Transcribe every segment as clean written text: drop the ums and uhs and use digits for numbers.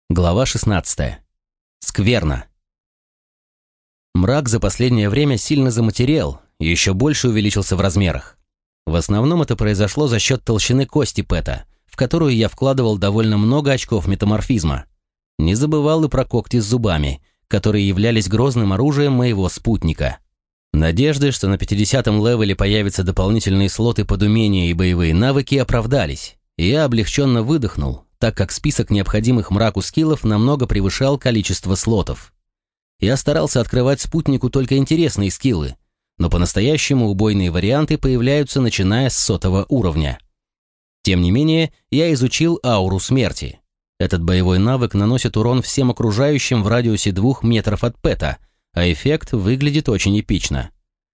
Глава 16. Скверно. Мрак за последнее время сильно заматерел и еще больше увеличился в размерах. В основном это произошло за счет толщины кости Пэта, в которую я вкладывал довольно много очков метаморфизма. Не забывал и про когти с зубами, которые являлись грозным оружием моего спутника. Надежды, что на 50-м левеле появятся дополнительные слоты под умения и боевые навыки, оправдались, и я облегченно выдохнул, так как список необходимых мраку скиллов намного превышал количество слотов. Я старался открывать спутнику только интересные скиллы, но по-настоящему убойные варианты появляются начиная с 100-го уровня. Тем не менее, я изучил ауру смерти. Этот боевой навык наносит урон всем окружающим в радиусе 2 метров от Пэта, а эффект выглядит очень эпично.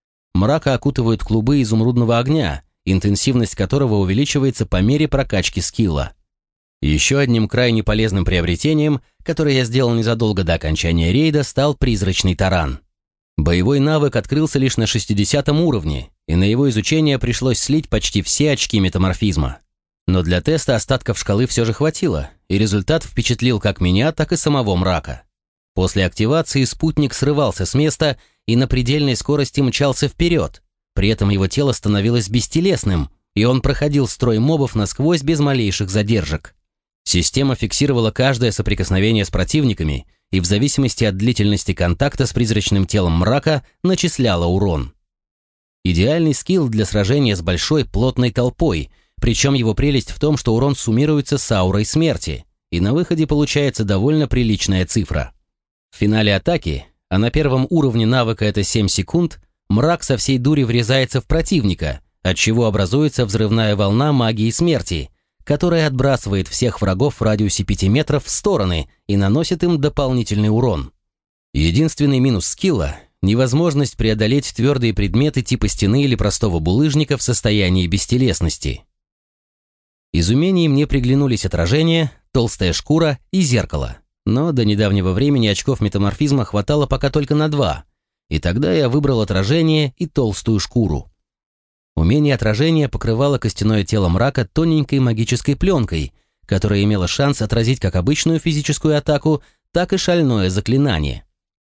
Мрака окутывают клубы изумрудного огня, интенсивность которого увеличивается по мере прокачки скилла. Еще одним крайне полезным приобретением, которое я сделал незадолго до окончания рейда, стал призрачный таран. Боевой навык открылся лишь на 60-м уровне, и на его изучение пришлось слить почти все очки метаморфизма. Но для теста остатков шкалы все же хватило, и результат впечатлил как меня, так и самого мрака. После активации спутник срывался с места и на предельной скорости мчался вперед, при этом его тело становилось бестелесным, и он проходил строй мобов насквозь без малейших задержек. Система фиксировала каждое соприкосновение с противниками и в зависимости от длительности контакта с призрачным телом мрака начисляла урон. Идеальный скилл для сражения с большой плотной толпой, причем его прелесть в том, что урон суммируется с аурой смерти, и на выходе получается довольно приличная цифра. В финале атаки, а на первом уровне навыка это 7 секунд, мрак со всей дури врезается в противника, отчего образуется взрывная волна магии смерти, которая отбрасывает всех врагов в радиусе 5 метров в стороны и наносит им дополнительный урон. Единственный минус скилла – невозможность преодолеть твердые предметы типа стены или простого булыжника в состоянии бестелесности. Из умений мне приглянулись отражение, толстая шкура и зеркало, но до недавнего времени очков метаморфизма хватало пока только на 2, и тогда я выбрал отражение и толстую шкуру. Умение отражения покрывало костяное тело мрака тоненькой магической пленкой, которая имела шанс отразить как обычную физическую атаку, так и шальное заклинание.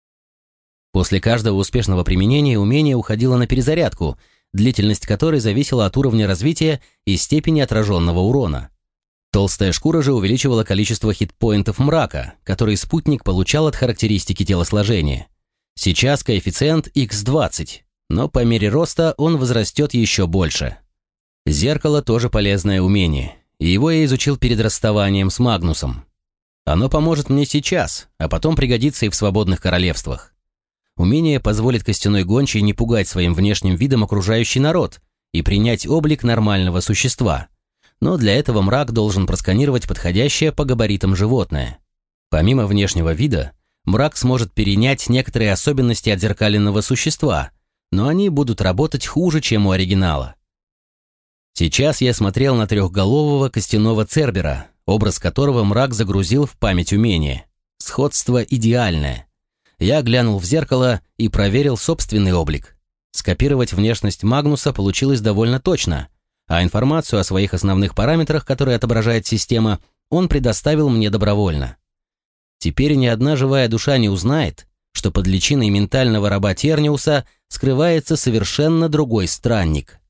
После каждого успешного применения умение уходило на перезарядку, длительность которой зависела от уровня развития и степени отраженного урона. Толстая шкура же увеличивала количество хитпоинтов мрака, которые спутник получал от характеристики телосложения. Сейчас коэффициент x20. Но по мере роста он возрастет еще больше. Зеркало тоже полезное умение, и его я изучил перед расставанием с Магнусом. Оно поможет мне сейчас, а потом пригодится и в свободных королевствах. Умение позволит костяной гончей не пугать своим внешним видом окружающий народ и принять облик нормального существа. Но для этого мрак должен просканировать подходящее по габаритам животное. Помимо внешнего вида, мрак сможет перенять некоторые особенности отзеркаленного существа, но они будут работать хуже, чем у оригинала. Сейчас я смотрел на трехголового костяного цербера, образ которого мрак загрузил в память умения. Сходство идеальное. Я глянул в зеркало и проверил собственный облик. Скопировать внешность Магнуса получилось довольно точно, а информацию о своих основных параметрах, которые отображает система, он предоставил мне добровольно. Теперь ни одна живая душа не узнает, что под личиной ментального раба Терниуса скрывается совершенно другой странник.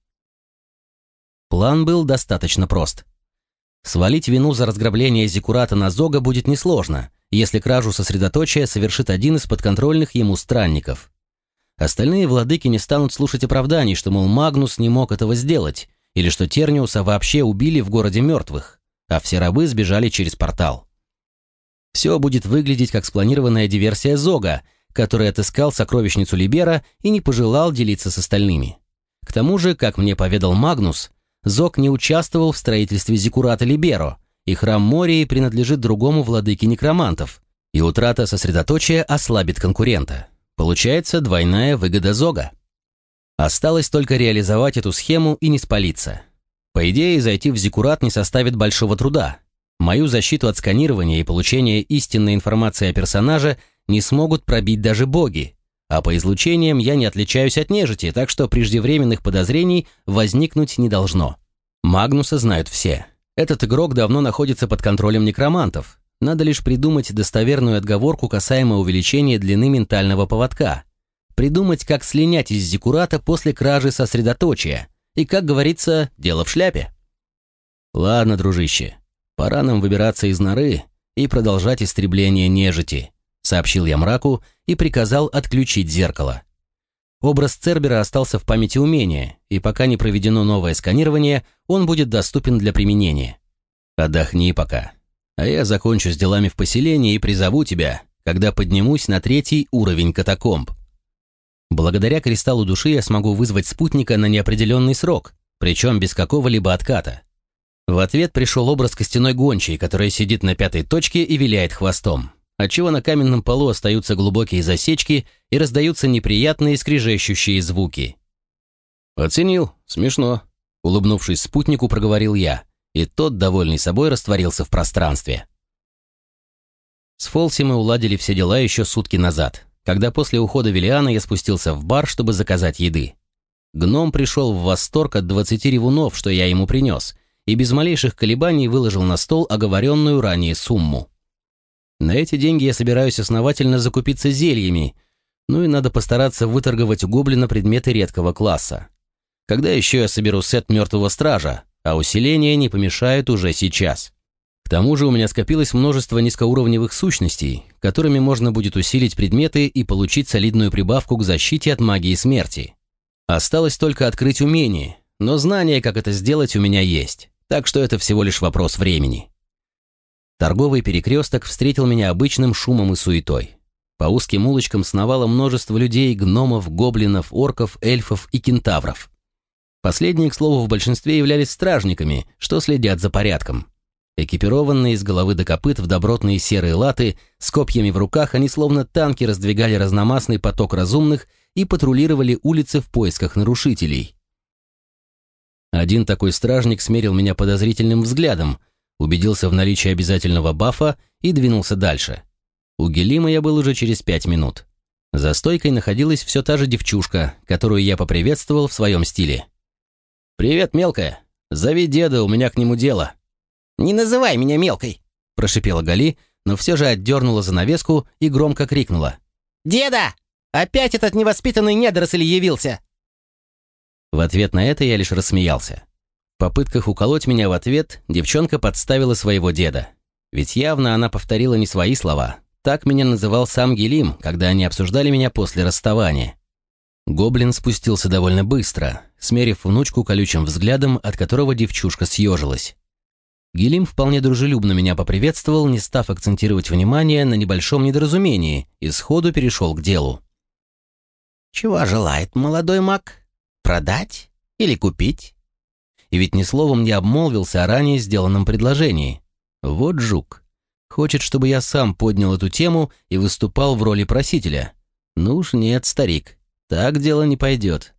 План был достаточно прост. Свалить вину за разграбление Зиккурата на Зога будет несложно, если кражу сосредоточия совершит один из подконтрольных ему странников. Остальные владыки не станут слушать оправданий, что, мол, Магнус не мог этого сделать, или что Терниуса вообще убили в городе мертвых, а все рабы сбежали через портал. Все будет выглядеть как спланированная диверсия Зога, который отыскал сокровищницу Либера и не пожелал делиться с остальными. К тому же, как мне поведал Магнус, Зог не участвовал в строительстве Зиккурата Либеро, и храм Мории принадлежит другому владыке некромантов, и утрата сосредоточия ослабит конкурента. Получается двойная выгода Зога. Осталось только реализовать эту схему и не спалиться. По идее, зайти в Зиккурат не составит большого труда. Мою защиту от сканирования и получения истинной информации о персонаже не смогут пробить даже боги, а по излучениям я не отличаюсь от нежити, так что преждевременных подозрений возникнуть не должно. Магнуса знают все. Этот игрок давно находится под контролем некромантов, Надо лишь придумать достоверную отговорку касаемо увеличения длины ментального поводка. Придумать, как слинять из зиккурата после кражи сосредоточия. И, как говорится, дело в шляпе. Ладно, дружище, пора нам выбираться из норы и продолжать истребление нежити, сообщил я мраку и приказал отключить зеркало. Образ Цербера остался в памяти умения, и пока не проведено новое сканирование, он будет доступен для применения. Отдохни пока, а я закончу с делами в поселении и призову тебя, когда поднимусь на 3-й уровень катакомб. Благодаря кристаллу души я смогу вызвать спутника на неопределенный срок, причем без какого-либо отката. В ответ пришел образ костяной гончей, которая сидит на 5-й точке и виляет хвостом, отчего на каменном полу остаются глубокие засечки и раздаются неприятные скрежещущие звуки. «Оценил, смешно», — улыбнувшись спутнику, проговорил я, и тот, довольный собой, растворился в пространстве. С Фолси мы уладили все дела еще сутки назад, когда после ухода Велиана я спустился в бар, чтобы заказать еды. Гном пришел в восторг от 20 ревунов, что я ему принес, и без малейших колебаний выложил на стол оговоренную ранее сумму. На эти деньги я собираюсь основательно закупиться зельями, ну и надо постараться выторговать у гоблина предметы редкого класса. Когда еще я соберу сет мертвого стража, а усиления не помешают уже сейчас. К тому же у меня скопилось множество низкоуровневых сущностей, которыми можно будет усилить предметы и получить солидную прибавку к защите от магии смерти. Осталось только открыть умение, но знание, как это сделать, у меня есть, так что это всего лишь вопрос времени. Торговый перекресток встретил меня обычным шумом и суетой. По узким улочкам сновало множество людей, гномов, гоблинов, орков, эльфов и кентавров. Последние, к слову, в большинстве являлись стражниками, что следят за порядком. Экипированные с головы до копыт в добротные серые латы, с копьями в руках, они словно танки раздвигали разномастный поток разумных и патрулировали улицы в поисках нарушителей. Один такой стражник смерил меня подозрительным взглядом, убедился в наличии обязательного бафа и двинулся дальше. У Гелима я был уже через 5 минут. За стойкой находилась все та же девчушка, которую я поприветствовал в своем стиле. «Привет, мелкая. Зови деда, у меня к нему дело». «Не называй меня мелкой!» – прошипела Гали, но все же отдернула занавеску и громко крикнула. «Деда! Опять этот невоспитанный недоросль явился!» В ответ на это я лишь рассмеялся. В попытках уколоть меня в ответ девчонка подставила своего деда. Ведь явно она повторила не свои слова. Так меня называл сам Гелим, когда они обсуждали меня после расставания. Гоблин спустился довольно быстро, смерив внучку колючим взглядом, от которого девчушка съежилась. Гелим вполне дружелюбно меня поприветствовал, не став акцентировать внимание на небольшом недоразумении, и сходу перешел к делу. «Чего желает молодой маг? Продать или купить?» И ведь ни словом не обмолвился о ранее сделанном предложении. Вот жук. Хочет, чтобы я сам поднял эту тему и выступал в роли просителя. Ну уж нет, старик, так дело не пойдет.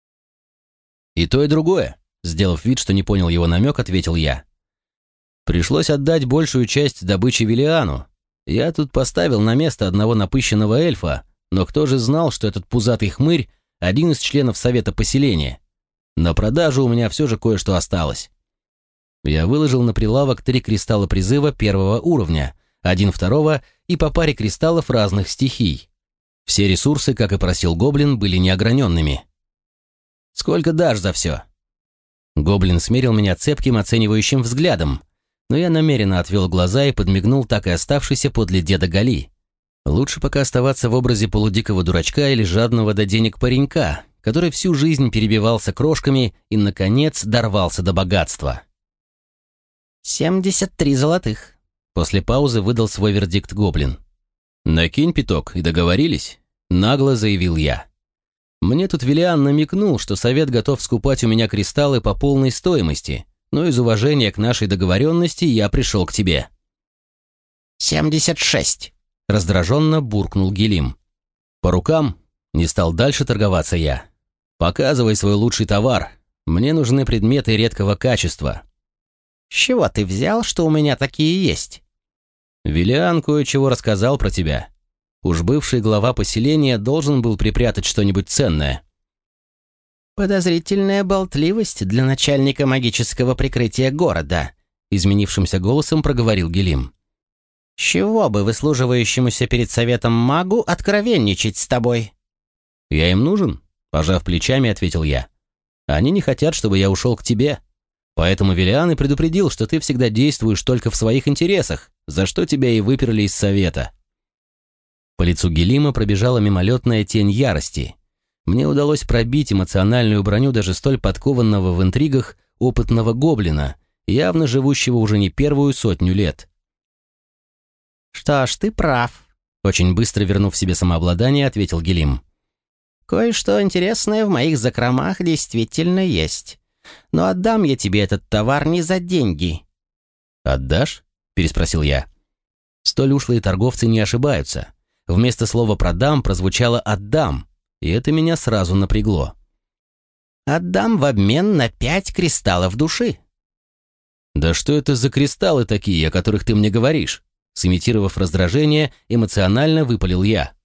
«И то, и другое», сделав вид, что не понял его намек, ответил я. «Пришлось отдать большую часть добычи Велиану. Я тут поставил на место одного напыщенного эльфа, но кто же знал, что этот пузатый хмырь – один из членов совета поселения? На продажу у меня все же кое-что осталось». Я выложил на прилавок 3 кристалла призыва 1-го уровня, 1 2-го и по паре кристаллов разных стихий. Все ресурсы, как и просил гоблин, были неограненными. «Сколько дашь за все?» Гоблин смерил меня цепким оценивающим взглядом, но я намеренно отвел глаза и подмигнул так и оставшийся подле деда Гали. Лучше пока оставаться в образе полудикого дурачка или жадного до денег паренька, который всю жизнь перебивался крошками и, наконец, дорвался до богатства. 73 золотых. После паузы выдал свой вердикт гоблин. «Накинь пяток, и договорились?» — нагло заявил я. Мне тут Велиан намекнул, что совет готов скупать у меня кристаллы по полной стоимости, но из уважения к нашей договоренности я пришел к тебе. 76. Раздраженно буркнул Гелим. «По рукам?» — не стал дальше торговаться я. «Показывай свой лучший товар. Мне нужны предметы редкого качества». «С чего ты взял, что у меня такие есть?» «Велиан кое-чего рассказал про тебя. Уж бывший глава поселения должен был припрятать что-нибудь ценное». «Подозрительная болтливость для начальника магического прикрытия города», изменившимся голосом проговорил Гелим. С чего бы выслуживающемуся перед советом магу откровенничать с тобой? «Я им нужен?» — пожав плечами, ответил я. «Они не хотят, чтобы я ушел к тебе. Поэтому Велиан и предупредил, что ты всегда действуешь только в своих интересах, за что тебя и выперли из совета». По лицу Гелима пробежала мимолетная тень ярости. Мне удалось пробить эмоциональную броню даже столь подкованного в интригах опытного гоблина, явно живущего уже не первую 100 лет. «Что ж, ты прав», — очень быстро вернув себе самообладание, ответил Гелим. «Кое-что интересное в моих закромах действительно есть. Но отдам я тебе этот товар не за деньги». «Отдашь?» — переспросил я. Столь ушлые торговцы не ошибаются. Вместо слова «продам» прозвучало «отдам», и это меня сразу напрягло. «Отдам в обмен на 5 кристаллов души». «Да что это за кристаллы такие, о которых ты мне говоришь?» Сымитировав раздражение, эмоционально выпалил я.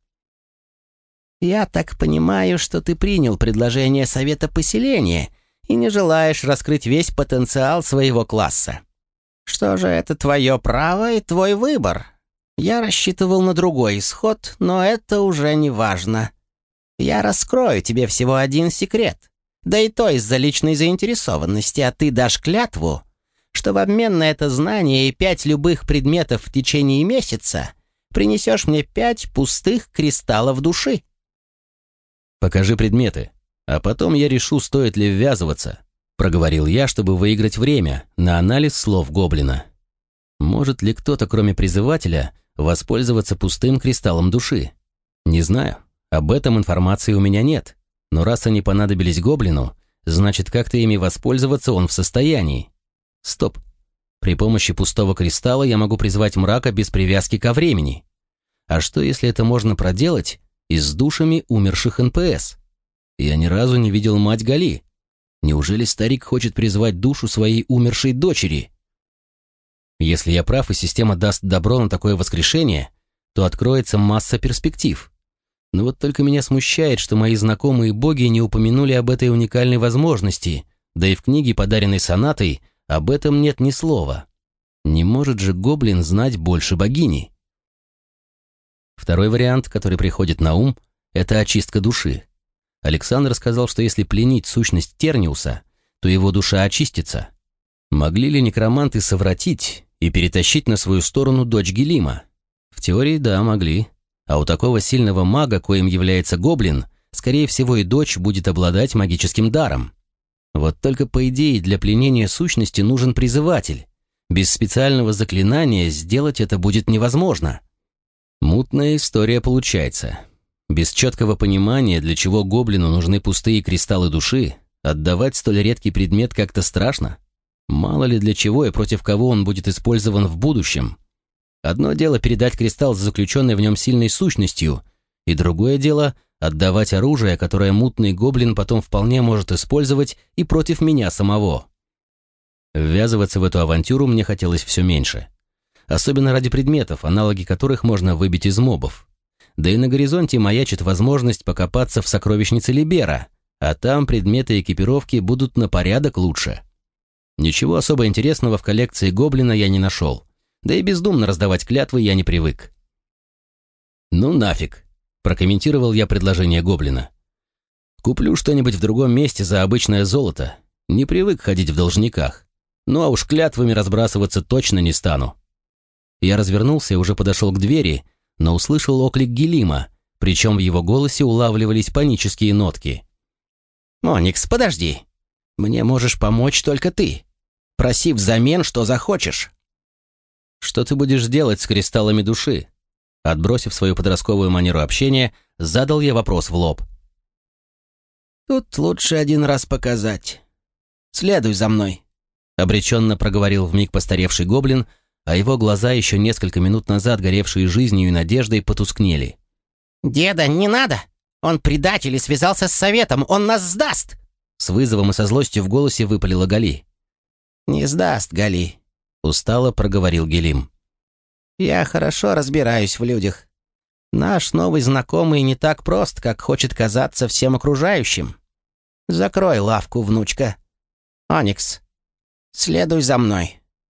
«Я так понимаю, что ты принял предложение совета поселения и не желаешь раскрыть весь потенциал своего класса. Что же, это твое право и твой выбор. Я рассчитывал на другой исход, но это уже не важно. Я раскрою тебе всего один секрет, да и то из-за личной заинтересованности, а ты дашь клятву, что в обмен на это знание и 5 любых предметов в течение месяца принесешь мне 5 пустых кристаллов души». «Покажи предметы, а потом я решу, стоит ли ввязываться», проговорил я, чтобы выиграть время на анализ слов гоблина. Может ли кто-то, кроме призывателя, воспользоваться пустым кристаллом души? Не знаю, об этом информации у меня нет, но раз они понадобились гоблину, значит, как-то ими воспользоваться он в состоянии. Стоп. При помощи пустого кристалла я могу призвать мрака без привязки ко времени. А что, если это можно проделать и с душами умерших НПС? Я ни разу не видел мать Гали. Неужели старик хочет призвать душу своей умершей дочери? Если я прав и система даст добро на такое воскрешение, то откроется масса перспектив. Но вот только меня смущает, что мои знакомые боги не упомянули об этой уникальной возможности, да и в книге, подаренной Сонатой, об этом нет ни слова. Не может же гоблин знать больше богини. Второй вариант, который приходит на ум, это очистка души. Александр сказал, что если пленить сущность Терниуса, то его душа очистится. Могли ли некроманты совратить и перетащить на свою сторону дочь Гелима? В теории, да, могли. А у такого сильного мага, коим является гоблин, скорее всего и дочь будет обладать магическим даром. Вот только по идее для пленения сущности нужен призыватель. Без специального заклинания сделать это будет невозможно. Мутная история получается. Без четкого понимания, для чего гоблину нужны пустые кристаллы души, отдавать столь редкий предмет как-то страшно. Мало ли для чего и против кого он будет использован в будущем. Одно дело передать кристалл с заключенной в нем сильной сущностью, и другое дело отдавать оружие, которое мутный гоблин потом вполне может использовать и против меня самого. Ввязываться в эту авантюру мне хотелось все меньше. Особенно ради предметов, аналоги которых можно выбить из мобов. Да и на горизонте маячит возможность покопаться в сокровищнице Либера, а там предметы экипировки будут на порядок лучше. Ничего особо интересного в коллекции гоблина я не нашел, да и бездумно раздавать клятвы я не привык. «Ну нафиг», — прокомментировал я предложение гоблина. «Куплю что-нибудь в другом месте за обычное золото. Не привык ходить в должниках. Ну а уж клятвами разбрасываться точно не стану». Я развернулся и уже подошел к двери, но услышал оклик Гелима, причем в его голосе улавливались панические нотки. «Оникс, подожди. Мне можешь помочь только ты. Проси взамен, что захочешь». «Что ты будешь делать с кристаллами души?» Отбросив свою подростковую манеру общения, задал я вопрос в лоб. «Тут лучше один раз показать. Следуй за мной», — обреченно проговорил вмиг постаревший гоблин, а его глаза, еще несколько минут назад горевшие жизнью и надеждой, потускнели. «Деда, не надо! Он предатель и связался с советом, он нас сдаст!» С вызовом и со злостью в голосе выпалила Гали. «Не сдаст, Гали», — устало проговорил Гелим. «Я хорошо разбираюсь в людях. Наш новый знакомый не так прост, как хочет казаться всем окружающим. Закрой лавку, внучка. Оникс, следуй за мной».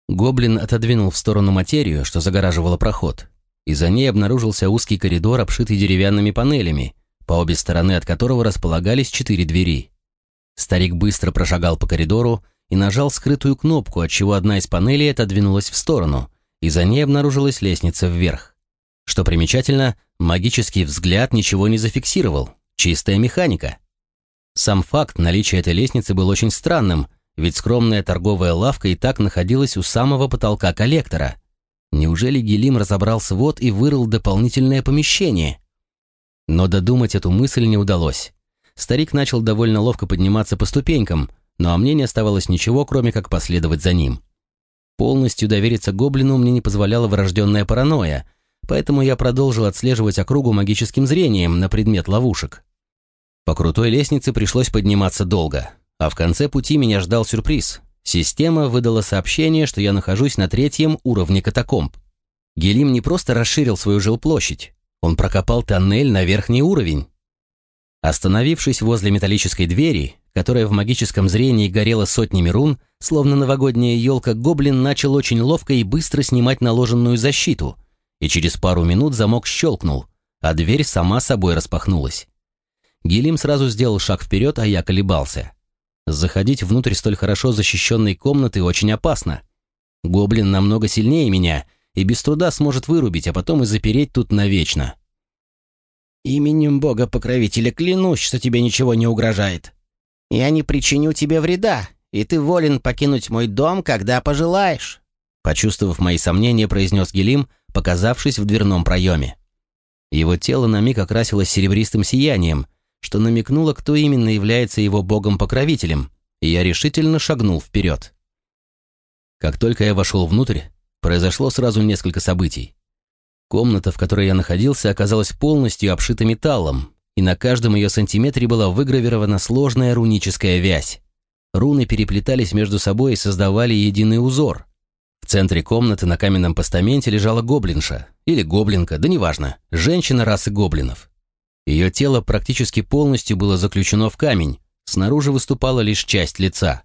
Гоблин отодвинул в сторону материю, что загораживало проход, и за ней обнаружился узкий коридор, обшитый деревянными панелями, по обе стороны от которого располагались 4 двери. Старик быстро прошагал по коридору и нажал скрытую кнопку, отчего одна из панелей отодвинулась в сторону, и за ней обнаружилась лестница вверх. Что примечательно, магический взгляд ничего не зафиксировал, чистая механика. Сам факт наличия этой лестницы был очень странным, ведь скромная торговая лавка и так находилась у самого потолка коллектора. Неужели Гелим разобрал свод и вырыл дополнительное помещение? Но додумать эту мысль не удалось. Старик начал довольно ловко подниматься по ступенькам, но мне не оставалось ничего, кроме как последовать за ним. Полностью довериться гоблину мне не позволяла врожденная паранойя, поэтому я продолжил отслеживать округу магическим зрением на предмет ловушек. По крутой лестнице пришлось подниматься долго, а в конце пути меня ждал сюрприз. Система выдала сообщение, что я нахожусь на 3-м уровне катакомб. Гелим не просто расширил свою жилплощадь, он прокопал тоннель на верхний уровень. Остановившись возле металлической двери, которая в магическом зрении горела сотнями рун, словно новогодняя елка, гоблин начал очень ловко и быстро снимать наложенную защиту, и через пару минут замок щелкнул, а дверь сама собой распахнулась. Гелим сразу сделал шаг вперед, а я колебался. Заходить внутрь столь хорошо защищенной комнаты очень опасно. Гоблин намного сильнее меня и без труда сможет вырубить, а потом и запереть тут навечно. «Именем Бога-покровителя клянусь, что тебе ничего не угрожает. Я не причиню тебе вреда, и ты волен покинуть мой дом, когда пожелаешь», почувствовав мои сомнения, произнес Гелим, показавшись в дверном проеме. Его тело на миг окрасилось серебристым сиянием, что намекнуло, кто именно является его богом-покровителем, и я решительно шагнул вперед. Как только я вошел внутрь, произошло сразу несколько событий. Комната, в которой я находился, оказалась полностью обшита металлом, и на каждом ее сантиметре была выгравирована сложная руническая вязь. Руны переплетались между собой и создавали единый узор. В центре комнаты на каменном постаменте лежала гоблинша, или гоблинка, да неважно, женщина расы гоблинов. Ее тело практически полностью было заключено в камень, снаружи выступала лишь часть лица.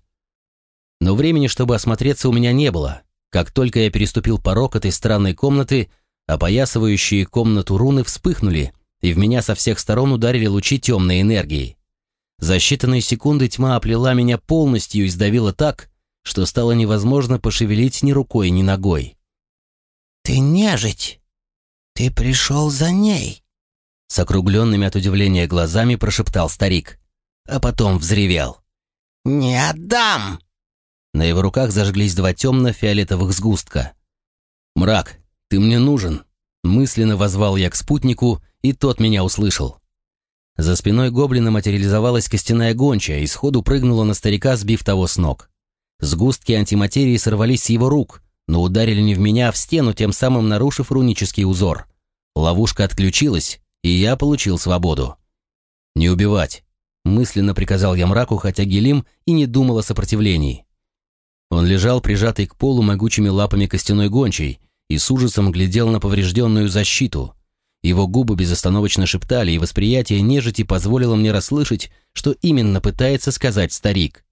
Но времени, чтобы осмотреться, у меня не было. Как только я переступил порог этой странной комнаты, опоясывающие комнату руны вспыхнули, и в меня со всех сторон ударили лучи темной энергии. За считанные секунды тьма оплела меня полностью и сдавила так, что стало невозможно пошевелить ни рукой, ни ногой. «Ты нежить! Ты пришел за ней!» С округленными от удивления глазами прошептал старик, а потом взревел. «Не отдам!» На его руках зажглись 2 темно-фиолетовых сгустка. «Мрак, ты мне нужен!» Мысленно воззвал я к спутнику, и тот меня услышал. За спиной гоблина материализовалась костяная гончая и сходу прыгнула на старика, сбив того с ног. Сгустки антиматерии сорвались с его рук, но ударили не в меня, а в стену, тем самым нарушив рунический узор. Ловушка отключилась, и я получил свободу. «Не убивать!» — мысленно приказал я мраку, хотя Гелим и не думал о сопротивлении. Он лежал, прижатый к полу могучими лапами костяной гончей, и с ужасом глядел на поврежденную защиту. Его губы безостановочно шептали, и восприятие нежити позволило мне расслышать, что именно пытается сказать старик.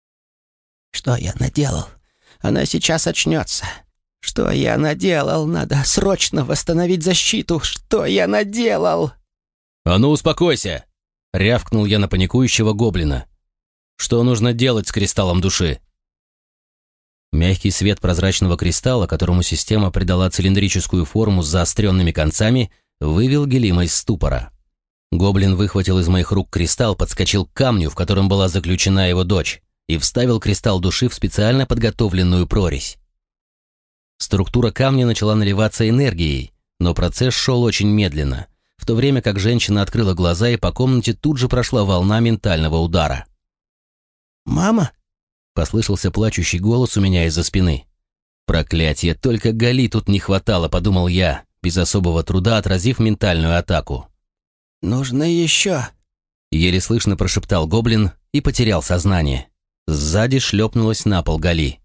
«Что я наделал? Она сейчас очнется. Что я наделал? Надо срочно восстановить защиту. Что я наделал?» «А ну успокойся!» — рявкнул я на паникующего гоблина. «Что нужно делать с кристаллом души?» Мягкий свет прозрачного кристалла, которому система придала цилиндрическую форму с заостренными концами, вывел Гелима из ступора. Гоблин выхватил из моих рук кристалл, подскочил к камню, в котором была заключена его дочь, и вставил кристалл души в специально подготовленную прорезь. Структура камня начала наливаться энергией, но процесс шел очень медленно, в то время как женщина открыла глаза, и по комнате тут же прошла волна ментального удара. «Мама?» — послышался плачущий голос у меня из-за спины. «Проклятье, только Гали тут не хватало», — подумал я, без особого труда отразив ментальную атаку. «Нужно еще!» — еле слышно прошептал гоблин и потерял сознание. Сзади шлепнулась на пол Гали.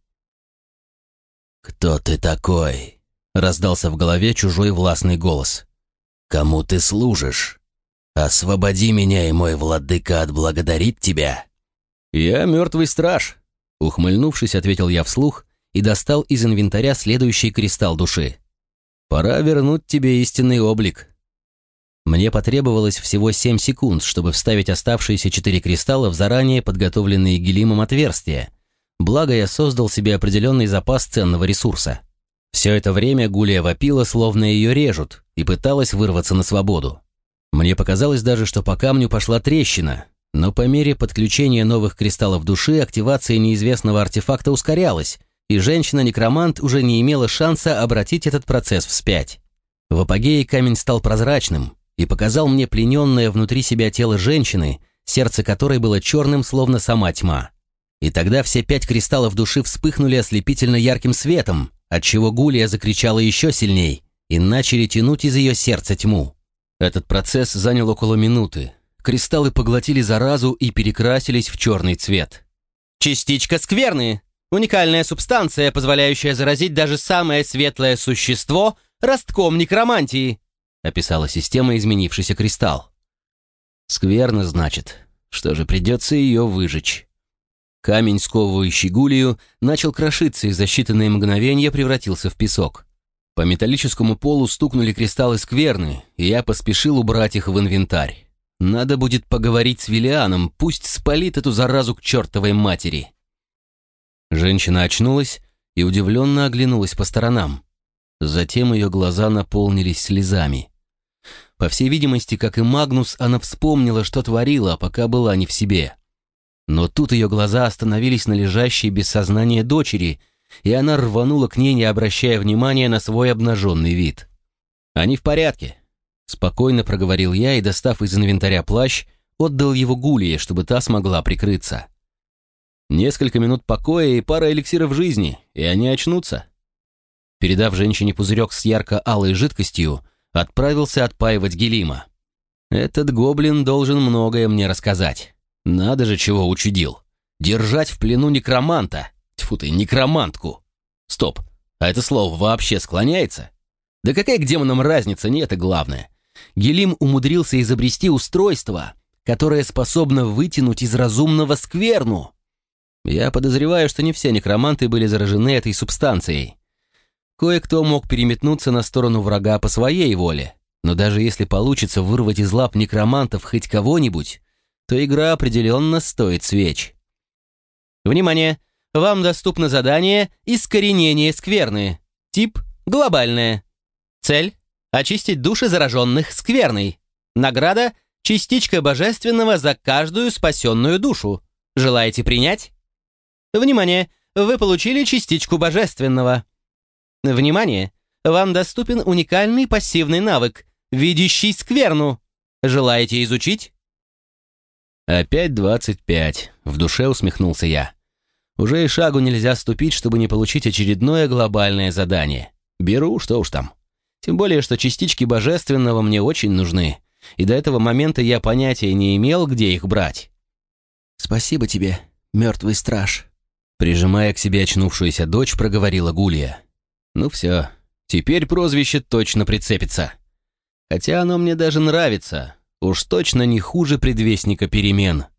«Кто ты такой?» — раздался в голове чужой властный голос. «Кому ты служишь? Освободи меня, и мой владыка отблагодарит тебя». «Я мертвый страж», — ухмыльнувшись, ответил я вслух и достал из инвентаря следующий кристалл души. «Пора вернуть тебе истинный облик». Мне потребовалось всего 7 секунд, чтобы вставить оставшиеся 4 кристалла в заранее подготовленные Гелимом отверстия. Благо, я создал себе определенный запас ценного ресурса. Все это время Гулия вопила, словно ее режут, и пыталась вырваться на свободу. Мне показалось даже, что по камню пошла трещина, но по мере подключения новых кристаллов души активация неизвестного артефакта ускорялась, и женщина-некромант уже не имела шанса обратить этот процесс вспять. В апогее камень стал прозрачным и показал мне плененное внутри себя тело женщины, сердце которой было черным, словно сама тьма. И тогда все 5 кристаллов души вспыхнули ослепительно ярким светом, отчего Гулия закричала еще сильней, и начали тянуть из ее сердца тьму. Этот процесс занял около минуты. Кристаллы поглотили заразу и перекрасились в черный цвет. Частичка скверны. Уникальная субстанция, позволяющая заразить даже самое светлое существо ростком некромантии, описала система изменившийся кристалл. Скверно, значит. Что же, придется ее выжечь. Камень, сковывающий Гулию, начал крошиться и за считанные мгновения превратился в песок. По металлическому полу стукнули кристаллы скверны, и я поспешил убрать их в инвентарь. Надо будет поговорить с Виллианом, пусть спалит эту заразу к чертовой матери. Женщина очнулась и удивленно оглянулась по сторонам. Затем ее глаза наполнились слезами. По всей видимости, как и Магнус, она вспомнила, что творила, пока была не в себе. Но тут ее глаза остановились на лежащей без сознания дочери, и она рванула к ней, не обращая внимания на свой обнаженный вид. «Они в порядке», — спокойно проговорил я и, достав из инвентаря плащ, отдал его Гулии, чтобы та смогла прикрыться. «Несколько минут покоя и пара эликсиров жизни, и они очнутся». Передав женщине пузырек с ярко-алой жидкостью, отправился отпаивать Гелима. Этот гоблин должен многое мне рассказать. Надо же, чего учудил. Держать в плену некроманта. Тьфу ты, некромантку. Стоп, а это слово вообще склоняется? Да какая к демонам разница, не это главное. Гелим умудрился изобрести устройство, которое способно вытянуть из разумного скверну. Я подозреваю, что не все некроманты были заражены этой субстанцией. Кое-кто мог переметнуться на сторону врага по своей воле, но даже если получится вырвать из лап некромантов хоть кого-нибудь, то игра определенно стоит свеч. Внимание! Вам доступно задание «Искоренение скверны». Тип «Глобальное». Цель – очистить души зараженных скверной. Награда – частичка божественного за каждую спасенную душу. Желаете принять? Внимание! Вы получили частичку божественного. Внимание! Вам доступен уникальный пассивный навык «Видящий скверну». Желаете изучить? Опять 25. В душе усмехнулся я. Уже и шагу нельзя ступить, чтобы не получить очередное глобальное задание. Беру, что уж там. Тем более, что частички божественного мне очень нужны, и до этого момента я понятия не имел, где их брать. «Спасибо тебе, мертвый страж», — прижимая к себе очнувшуюся дочь, проговорила Гулия. «Ну все, теперь прозвище точно прицепится. Хотя оно мне даже нравится, уж точно не хуже предвестника перемен».